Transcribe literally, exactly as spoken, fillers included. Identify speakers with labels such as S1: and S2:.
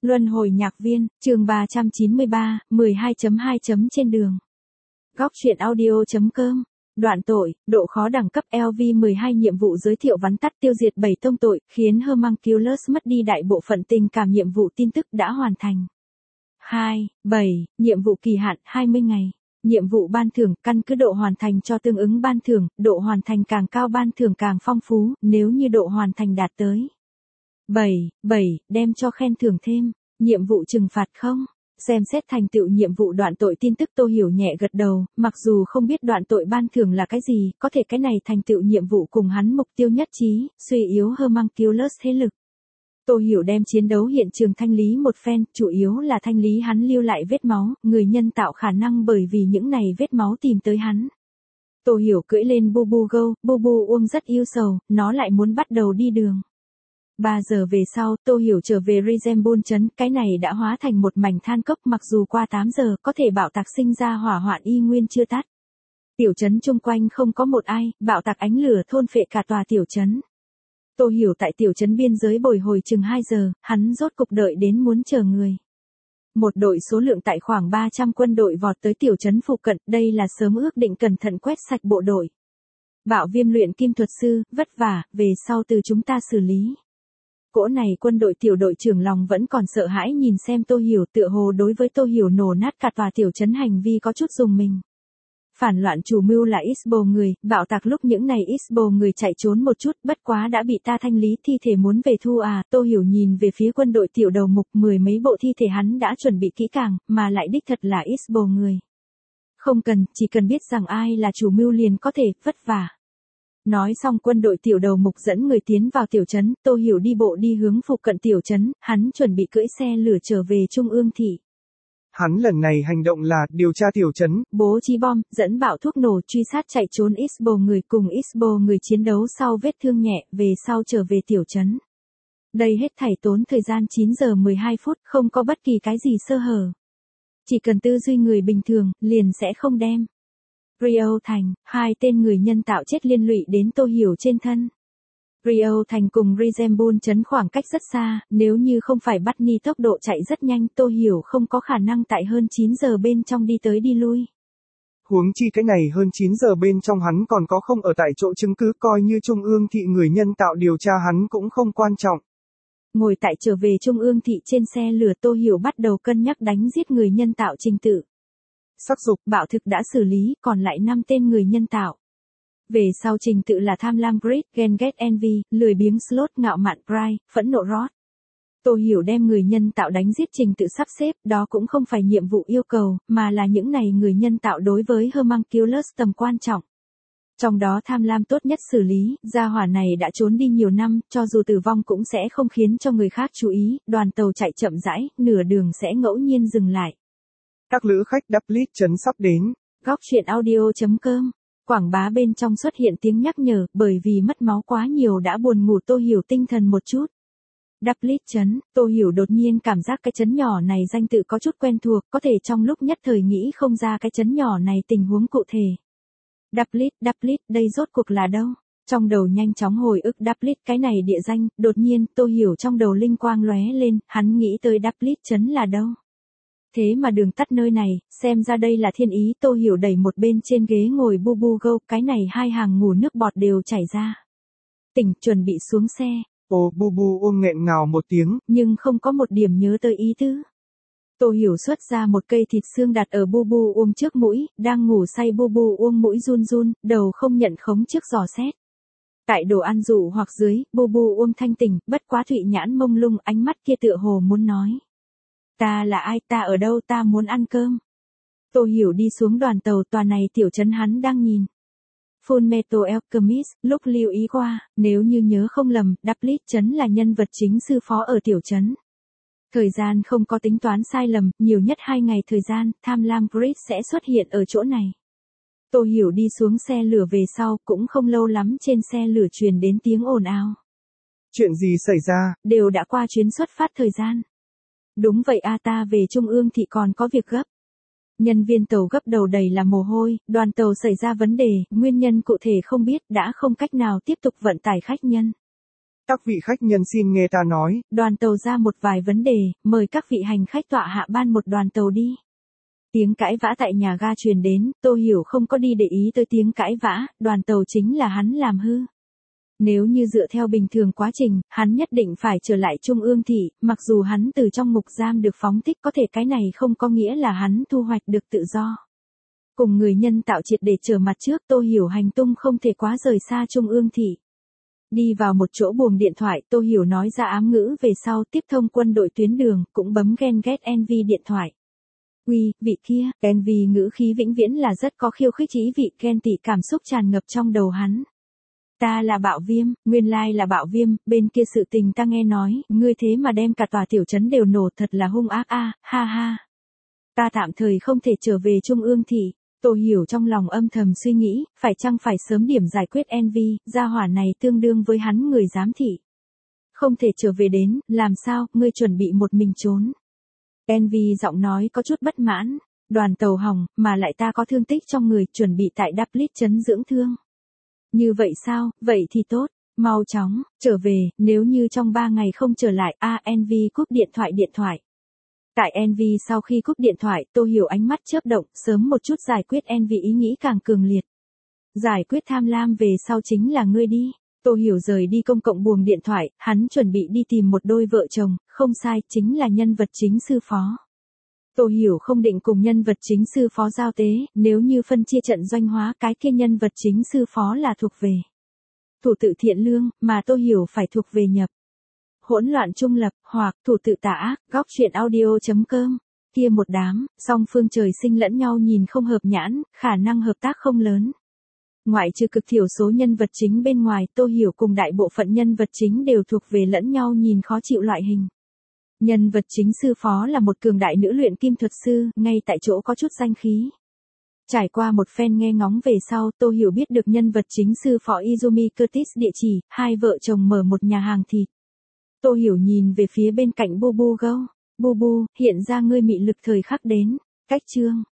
S1: Luân hồi nhạc viên, chương ba trăm chín mươi ba, mười hai chấm hai chấm trên đường. Góc truyện audio.com. Đoạn tội, độ khó đẳng cấp L V mười hai nhiệm vụ giới thiệu vắn tắt tiêu diệt bảy tông tội, khiến Homunculus mất đi đại bộ phận tình cảm nhiệm vụ tin tức đã hoàn thành. hai, bảy, nhiệm vụ kỳ hạn hai mươi ngày. Nhiệm vụ ban thưởng, căn cứ độ hoàn thành cho tương ứng ban thưởng, độ hoàn thành càng cao ban thưởng càng phong phú, nếu như độ hoàn thành đạt tới bảy, bảy, đem cho khen thưởng thêm. Nhiệm vụ trừng phạt không? Xem xét thành tựu nhiệm vụ đoạn tội tin tức Tô Hiểu nhẹ gật đầu, mặc dù không biết đoạn tội ban thưởng là cái gì, có thể cái này thành tựu nhiệm vụ cùng hắn mục tiêu nhất trí, suy yếu Homunculus thế lực. Tô Hiểu đem chiến đấu hiện trường thanh lý một phen, chủ yếu là thanh lý hắn lưu lại vết máu, người nhân tạo khả năng bởi vì những này vết máu tìm tới hắn. Tô Hiểu cưỡi lên Bubu Go, Bubu Uông rất yêu sầu, nó lại muốn bắt đầu đi đường. ba giờ về sau, Tô Hiểu trở về Rizembun trấn, cái này đã hóa thành một mảnh than cốc, mặc dù qua tám giờ, có thể bạo tạc sinh ra hỏa hoạn y nguyên chưa tắt. Tiểu trấn chung quanh không có một ai, bạo tạc ánh lửa thôn phệ cả tòa tiểu trấn. Tô Hiểu tại tiểu trấn biên giới bồi hồi chừng hai giờ, hắn rốt cục đợi đến muốn chờ người. Một đội số lượng tại khoảng ba trăm quân đội vọt tới tiểu trấn phụ cận, đây là sớm ước định cẩn thận quét sạch bộ đội. Bạo viêm luyện kim thuật sư, vất vả, về sau từ chúng ta xử lý. Cỗ này quân đội tiểu đội trưởng lòng vẫn còn sợ hãi nhìn xem Tô Hiểu, tựa hồ đối với Tô Hiểu nổ nát cả tòa tiểu trấn hành vi có chút dùng mình. Phản loạn chủ mưu là Isbo người, bạo tạc lúc những này Isbo người chạy trốn một chút, bất quá đã bị ta thanh lý, thi thể muốn về thu à. Tô Hiểu nhìn về phía quân đội tiểu đầu mục, mười mấy bộ thi thể hắn đã chuẩn bị kỹ càng, mà lại đích thật là Isbo người. Không cần, chỉ cần biết rằng ai là chủ mưu liền có thể, vất vả. Nói xong quân đội tiểu đầu mục dẫn người tiến vào tiểu trấn, Tô Hiểu đi bộ đi hướng phụ cận tiểu trấn, hắn chuẩn bị cưỡi xe lửa trở về Trung ương thị.
S2: Hắn lần này hành động là điều tra tiểu trấn,
S1: bố trí bom, dẫn bạo thuốc nổ truy sát chạy trốn Isbo người cùng Isbo người chiến đấu sau vết thương nhẹ, về sau trở về tiểu trấn. Đây hết thảy tốn thời gian chín giờ mười hai phút, không có bất kỳ cái gì sơ hở. Chỉ cần tư duy người bình thường, liền sẽ không đem. Rio Thành, hai tên người nhân tạo chết liên lụy đến Tô Hiểu trên thân. Rio Thành cùng Rizembun trấn khoảng cách rất xa, nếu như không phải bắt ni tốc độ chạy rất nhanh, Tô Hiểu không có khả năng tại hơn chín giờ bên trong đi tới đi lui.
S2: Huống chi cái này hơn chín giờ bên trong hắn còn có không ở tại chỗ chứng cứ, coi như Trung ương thị người nhân tạo điều tra hắn cũng không quan trọng.
S1: Ngồi tại trở về Trung ương thị trên xe lửa, Tô Hiểu bắt đầu cân nhắc đánh giết người nhân tạo trình tự. Sắc dục, bạo thực đã xử lý, còn lại năm tên người nhân tạo. Về sau trình tự là tham lam Greed, ghen ghét Envy, lười biếng Sloth, ngạo mạn Pride, phẫn nộ Wrath. Tô Hiểu đem người nhân tạo đánh giết trình tự sắp xếp, đó cũng không phải nhiệm vụ yêu cầu, mà là những này người nhân tạo đối với Homunculus tầm quan trọng. Trong đó tham lam tốt nhất xử lý, gia hỏa này đã trốn đi nhiều năm, cho dù tử vong cũng sẽ không khiến cho người khác chú ý, đoàn tàu chạy chậm rãi, nửa đường sẽ ngẫu nhiên dừng lại.
S2: Các lữ khách Daplit trấn sắp đến.
S1: Góc truyện audio.com. Quảng bá bên trong xuất hiện tiếng nhắc nhở, bởi vì mất máu quá nhiều đã buồn ngủ, Tô Hiểu tinh thần một chút. Daplit trấn, Tô Hiểu đột nhiên cảm giác cái trấn nhỏ này danh tự có chút quen thuộc, có thể trong lúc nhất thời nghĩ không ra cái trấn nhỏ này tình huống cụ thể. Daplit, Daplit, đây rốt cuộc là đâu? Trong đầu nhanh chóng hồi ức Daplit cái này địa danh, đột nhiên Tô Hiểu trong đầu linh quang lóe lên, hắn nghĩ tới Daplit trấn là đâu? Thế mà đường tắt nơi này, xem ra đây là thiên ý. Tô Hiểu đẩy một bên trên ghế ngồi Bubu Go, cái này hai hàng ngủ nước bọt đều chảy ra. Tỉnh, chuẩn bị xuống xe.
S2: Ồ, Bubu Uông nghẹn ngào một tiếng,
S1: nhưng không có một điểm nhớ tới ý tứ. Tô Hiểu xuất ra một cây thịt xương đặt ở Bubu Uông trước mũi, đang ngủ say Bubu Uông mũi run run, đầu không nhận khống trước dò xét. Tại đồ ăn dụ hoặc dưới, Bubu Uông thanh tỉnh, bất quá thụy nhãn mông lung, ánh mắt kia tựa hồ muốn nói. Ta là ai, ta ở đâu, ta muốn ăn cơm. Tô Hiểu đi xuống đoàn tàu, tòa này tiểu trấn hắn đang nhìn. Fullmetal Alchemist, lúc lưu ý qua, nếu như nhớ không lầm, Daplit trấn là nhân vật chính sư phó ở tiểu trấn. Thời gian không có tính toán sai lầm, nhiều nhất hai ngày thời gian, tham lam Greed sẽ xuất hiện ở chỗ này. Tô Hiểu đi xuống xe lửa về sau, cũng không lâu lắm trên xe lửa truyền đến tiếng ồn ào.
S2: Chuyện gì xảy ra?
S1: Đều đã qua chuyến xuất phát thời gian. Đúng vậy a, ta về Trung ương thị còn có việc gấp. Nhân viên tàu gấp đầu đầy là mồ hôi, đoàn tàu xảy ra vấn đề, nguyên nhân cụ thể không biết, đã không cách nào tiếp tục vận tải khách nhân.
S2: Các vị khách nhân xin nghe ta nói.
S1: Đoàn tàu ra một vài vấn đề, mời các vị hành khách tọa hạ ban một đoàn tàu đi. Tiếng cãi vã tại nhà ga truyền đến, Tô Hiểu không có đi để ý tới tiếng cãi vã, đoàn tàu chính là hắn làm hư. Nếu như dựa theo bình thường quá trình, hắn nhất định phải trở lại Trung ương thị, mặc dù hắn từ trong ngục giam được phóng thích, có thể cái này không có nghĩa là hắn thu hoạch được tự do. Cùng người nhân tạo triệt để trở mặt trước, Tô Hiểu hành tung không thể quá rời xa Trung ương thị. Đi vào một chỗ buồng điện thoại, Tô Hiểu nói ra ám ngữ về sau, tiếp thông quân đội tuyến đường, cũng bấm ghen ghét envy điện thoại. Uy, vị kia, envy ngữ khí vĩnh viễn là rất có khiêu khích, ý vị ghen tị cảm xúc tràn ngập trong đầu hắn. Ta là Bạo Viêm, nguyên lai là Bạo Viêm, bên kia sự tình ta nghe nói, ngươi thế mà đem cả tòa tiểu trấn đều nổ, thật là hung ác a, ha ha. Ta tạm thời không thể trở về Trung ương thị. Tô Hiểu trong lòng âm thầm suy nghĩ, phải chăng phải sớm điểm giải quyết envy, gia hỏa này tương đương với hắn người giám thị. Không thể trở về đến, làm sao, ngươi chuẩn bị một mình trốn. Envy giọng nói có chút bất mãn, đoàn tàu hỏng, mà lại ta có thương tích trong người, chuẩn bị tại Daplit trấn dưỡng thương. Như vậy sao, vậy thì tốt, mau chóng, trở về, nếu như trong ba ngày không trở lại, a Envy cúp điện thoại điện thoại. Tại Envy sau khi cúp điện thoại, Tô Hiểu ánh mắt chớp động, sớm một chút giải quyết Envy ý nghĩ càng cường liệt. Giải quyết tham lam về sau chính là ngươi đi. Tô Hiểu rời đi công cộng buồng điện thoại, hắn chuẩn bị đi tìm một đôi vợ chồng, không sai, chính là nhân vật chính sư phó. Tô Hiểu không định cùng nhân vật chính sư phó giao tế, nếu như phân chia trận doanh hóa, cái kia nhân vật chính sư phó là thuộc về thủ tự thiện lương, mà Tô Hiểu phải thuộc về nhập hỗn loạn trung lập, hoặc thủ tự tà ác. Góc truyện audio chấm com. Kia một đám, song phương trời sinh lẫn nhau nhìn không hợp nhãn, khả năng hợp tác không lớn. Ngoại trừ cực thiểu số nhân vật chính bên ngoài, Tô Hiểu cùng đại bộ phận nhân vật chính đều thuộc về lẫn nhau nhìn khó chịu loại hình. Nhân vật chính sư phó là một cường đại nữ luyện kim thuật sư, ngay tại chỗ có chút danh khí. Trải qua một phen nghe ngóng về sau, Tô Hiểu biết được nhân vật chính sư phó Izumi Curtis địa chỉ, hai vợ chồng mở một nhà hàng thịt. Tô Hiểu nhìn về phía bên cạnh Bu Bu Go. Bu Bu, hiện ra ngươi mị lực thời khắc đến. Cách chương.